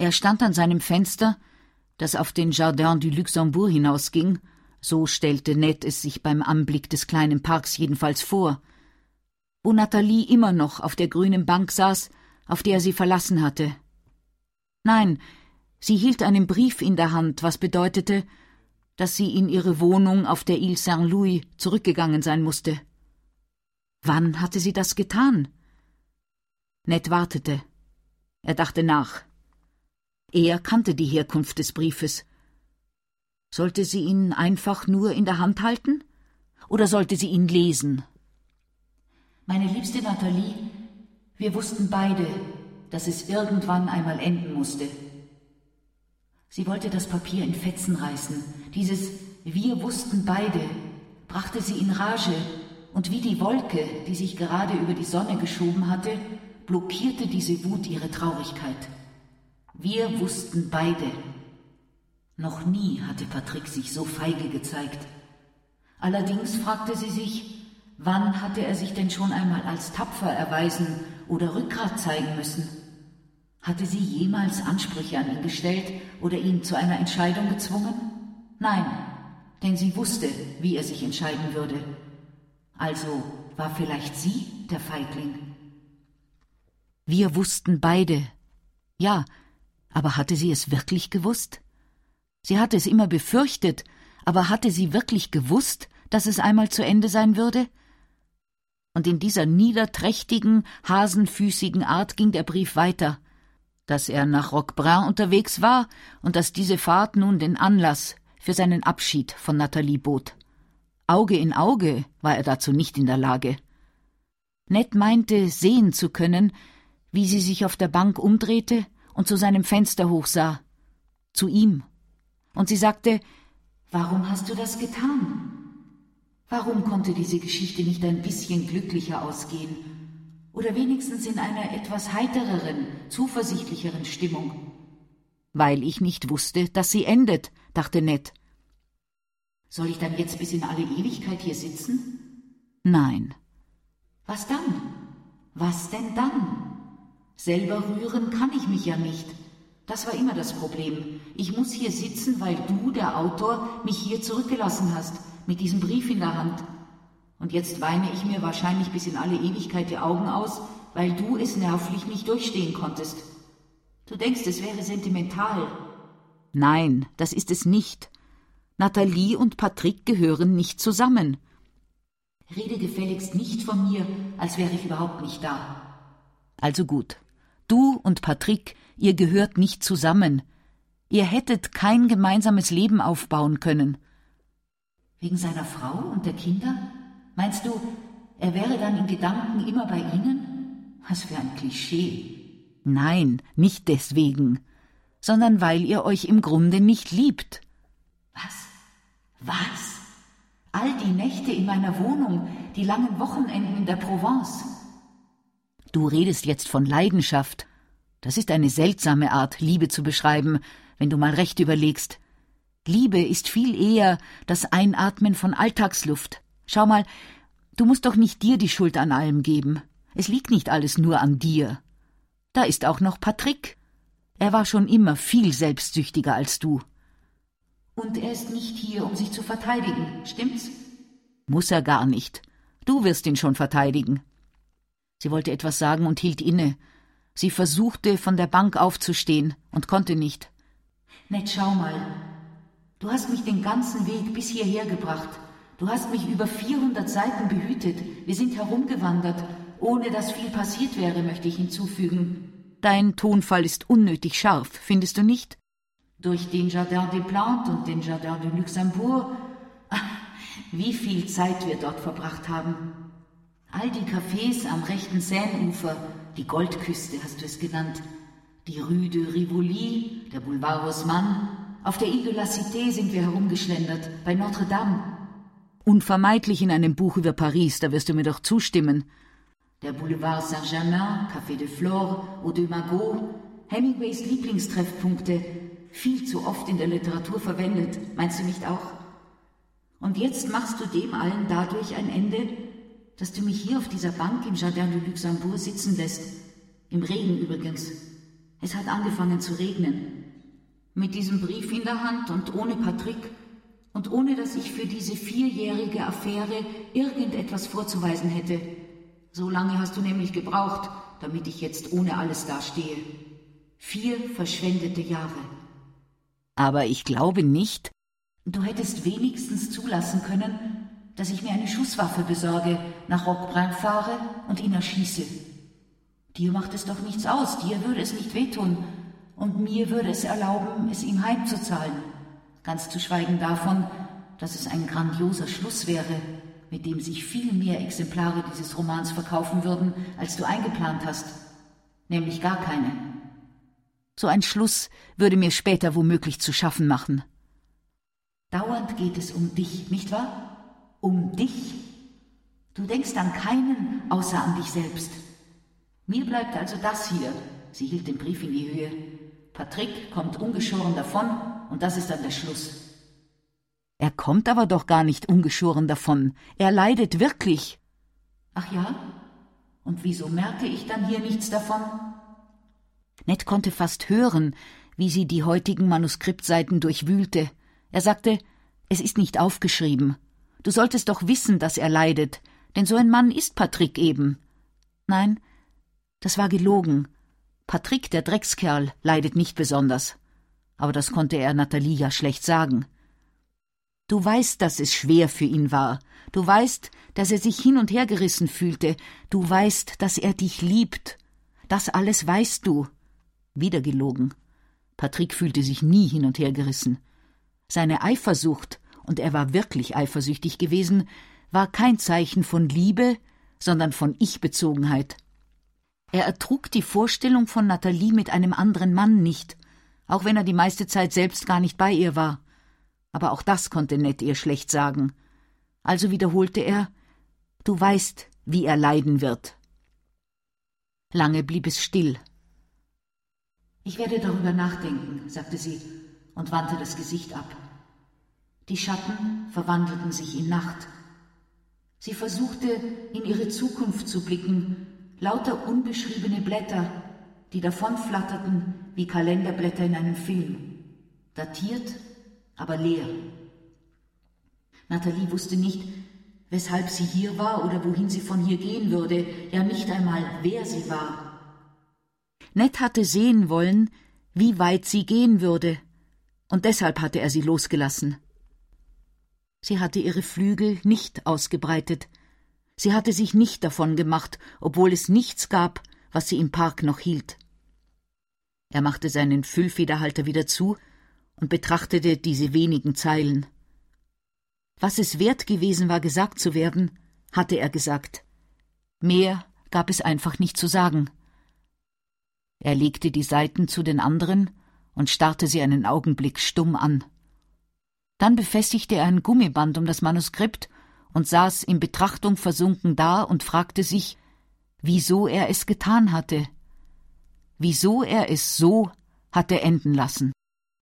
Er stand an seinem Fenster, das auf den Jardin du Luxembourg hinausging, so stellte Ned es sich beim Anblick des kleinen Parks jedenfalls vor, wo Nathalie immer noch auf der grünen Bank saß, auf der er sie verlassen hatte. Nein, sie hielt einen Brief in der Hand, was bedeutete, dass sie in ihre Wohnung auf der Ile Saint-Louis zurückgegangen sein musste. Wann hatte sie das getan? Ned wartete. Er dachte nach. Er kannte die Herkunft des Briefes. Sollte sie ihn einfach nur in der Hand halten? Oder sollte sie ihn lesen? Meine liebste Nathalie, wir wussten beide, dass es irgendwann einmal enden musste. Sie wollte das Papier in Fetzen reißen. Dieses »Wir wussten beide« brachte sie in Rage, und wie die Wolke, die sich gerade über die Sonne geschoben hatte, blockierte diese Wut ihre Traurigkeit. Wir wussten beide. Noch nie hatte Patrick sich so feige gezeigt. Allerdings fragte sie sich, wann hatte er sich denn schon einmal als tapfer erweisen oder Rückgrat zeigen müssen? Hatte sie jemals Ansprüche an ihn gestellt oder ihn zu einer Entscheidung gezwungen? Nein, denn sie wusste, wie er sich entscheiden würde. Also war vielleicht sie der Feigling. Wir wussten beide. Ja, aber hatte sie es wirklich gewusst? Sie hatte es immer befürchtet, aber hatte sie wirklich gewusst, dass es einmal zu Ende sein würde? Und in dieser niederträchtigen, hasenfüßigen Art ging der Brief weiter, dass er nach Roquebrun unterwegs war und dass diese Fahrt nun den Anlass für seinen Abschied von Nathalie bot. Auge in Auge war er dazu nicht in der Lage. Ned meinte, sehen zu können, wie sie sich auf der Bank umdrehte und zu seinem Fenster hochsah. Zu ihm. Und sie sagte, »Warum hast du das getan? Warum konnte diese Geschichte nicht ein bisschen glücklicher ausgehen? Oder wenigstens in einer etwas heitereren, zuversichtlicheren Stimmung?« »Weil ich nicht wusste, dass sie endet«, dachte Ned. »Soll ich dann jetzt bis in alle Ewigkeit hier sitzen?« »Nein.« »Was dann? Was denn dann? Selber rühren kann ich mich ja nicht. Das war immer das Problem. Ich muss hier sitzen, weil du, der Autor, mich hier zurückgelassen hast, mit diesem Brief in der Hand. Und jetzt weine ich mir wahrscheinlich bis in alle Ewigkeit die Augen aus, weil du es nervlich nicht durchstehen konntest. Du denkst, es wäre sentimental.« »Nein, das ist es nicht. Nathalie und Patrick gehören nicht zusammen.« »Rede gefälligst nicht von mir, als wäre ich überhaupt nicht da.« »Also gut. Du und Patrick, ihr gehört nicht zusammen. Ihr hättet kein gemeinsames Leben aufbauen können.« »Wegen seiner Frau und der Kinder? Meinst du, er wäre dann in Gedanken immer bei ihnen? Was für ein Klischee.« »Nein, nicht deswegen, sondern weil ihr euch im Grunde nicht liebt.« »Was? Was? All die Nächte in meiner Wohnung, die langen Wochenenden in der Provence?« »Du redest jetzt von Leidenschaft. Das ist eine seltsame Art, Liebe zu beschreiben, wenn du mal recht überlegst. Liebe ist viel eher das Einatmen von Alltagsluft. Schau mal, du musst doch nicht dir die Schuld an allem geben. Es liegt nicht alles nur an dir. Da ist auch noch Patrick. Er war schon immer viel selbstsüchtiger als du.« »Und er ist nicht hier, um sich zu verteidigen, stimmt's?« »Muss er gar nicht. Du wirst ihn schon verteidigen.« Sie wollte etwas sagen und hielt inne. Sie versuchte, von der Bank aufzustehen und konnte nicht. »Ned, schau mal. Du hast mich den ganzen Weg bis hierher gebracht. Du hast mich über 400 Seiten behütet. Wir sind herumgewandert, ohne dass viel passiert wäre, möchte ich hinzufügen.« »Dein Tonfall ist unnötig scharf, findest du nicht?« »Durch den Jardin des Plantes und den Jardin du Luxembourg. Ach, wie viel Zeit wir dort verbracht haben. All die Cafés am rechten Seineufer, die Goldküste hast du es genannt, die Rue de Rivoli, der Boulevard Haussmann. Auf der Ile de la Cité sind wir herumgeschlendert, bei Notre Dame.« »Unvermeidlich in einem Buch über Paris, da wirst du mir doch zustimmen.« »Der Boulevard Saint-Germain, Café de Flore, Eau de Magot, Hemingways Lieblingstreffpunkte, viel zu oft in der Literatur verwendet, meinst du nicht auch? Und jetzt machst du dem allen dadurch ein Ende, dass du mich hier auf dieser Bank im Jardin du Luxembourg sitzen lässt. Im Regen übrigens. Es hat angefangen zu regnen. Mit diesem Brief in der Hand und ohne Patrick und ohne, dass ich für diese 4-jährige Affäre irgendetwas vorzuweisen hätte. So lange hast du nämlich gebraucht, damit ich jetzt ohne alles dastehe. 4 verschwendete Jahre. Aber ich glaube nicht. Du hättest wenigstens zulassen können, dass ich mir eine Schusswaffe besorge, nach Roquebrun fahre und ihn erschieße. Dir macht es doch nichts aus, dir würde es nicht wehtun, und mir würde es erlauben, es ihm heimzuzahlen. Ganz zu schweigen davon, dass es ein grandioser Schluss wäre, mit dem sich viel mehr Exemplare dieses Romans verkaufen würden, als du eingeplant hast. Nämlich gar keine. So ein Schluss würde mir später womöglich zu schaffen machen. Dauernd geht es um dich, nicht wahr? Um dich. Du denkst an keinen außer an dich selbst. Mir bleibt also das hier. Sie hielt den Brief in die Höhe. Patrick kommt ungeschoren davon und das ist dann der Schluss. Er kommt aber doch gar nicht ungeschoren davon. Er leidet wirklich. Ach ja? Und wieso merke ich dann hier nichts davon? Ned konnte fast hören, wie sie die heutigen Manuskriptseiten durchwühlte. Er sagte, es ist nicht aufgeschrieben. Du solltest doch wissen, dass er leidet, denn so ein Mann ist Patrick eben. Nein, das war gelogen. Patrick, der Dreckskerl, leidet nicht besonders. Aber das konnte er Nathalie ja schlecht sagen. Du weißt, dass es schwer für ihn war. Du weißt, dass er sich hin und her gerissen fühlte. Du weißt, dass er dich liebt. Das alles weißt du. Wieder gelogen. Patrick fühlte sich nie hin und her gerissen. Seine Eifersucht, und er war wirklich eifersüchtig gewesen, war kein Zeichen von Liebe, sondern von Ich-Bezogenheit. Er ertrug die Vorstellung von Nathalie mit einem anderen Mann nicht, auch wenn er die meiste Zeit selbst gar nicht bei ihr war. Aber auch das konnte Ned ihr schlecht sagen. Also wiederholte er, »Du weißt, wie er leiden wird.« Lange blieb es still. »Ich werde darüber nachdenken«, sagte sie und wandte das Gesicht ab. Die Schatten verwandelten sich in Nacht. Sie versuchte, in ihre Zukunft zu blicken, lauter unbeschriebene Blätter, die davonflatterten wie Kalenderblätter in einem Film, datiert, aber leer. Nathalie wusste nicht, weshalb sie hier war oder wohin sie von hier gehen würde, ja nicht einmal, wer sie war. Ned hatte sehen wollen, wie weit sie gehen würde, und deshalb hatte er sie losgelassen. Sie hatte ihre Flügel nicht ausgebreitet. Sie hatte sich nicht davon gemacht, obwohl es nichts gab, was sie im Park noch hielt. Er machte seinen Füllfederhalter wieder zu und betrachtete diese wenigen Zeilen. Was es wert gewesen war, gesagt zu werden, hatte er gesagt. Mehr gab es einfach nicht zu sagen. Er legte die Seiten zu den anderen und starrte sie einen Augenblick stumm an. Dann befestigte er ein Gummiband um das Manuskript und saß in Betrachtung versunken da und fragte sich, wieso er es getan hatte, wieso er es so hatte enden lassen.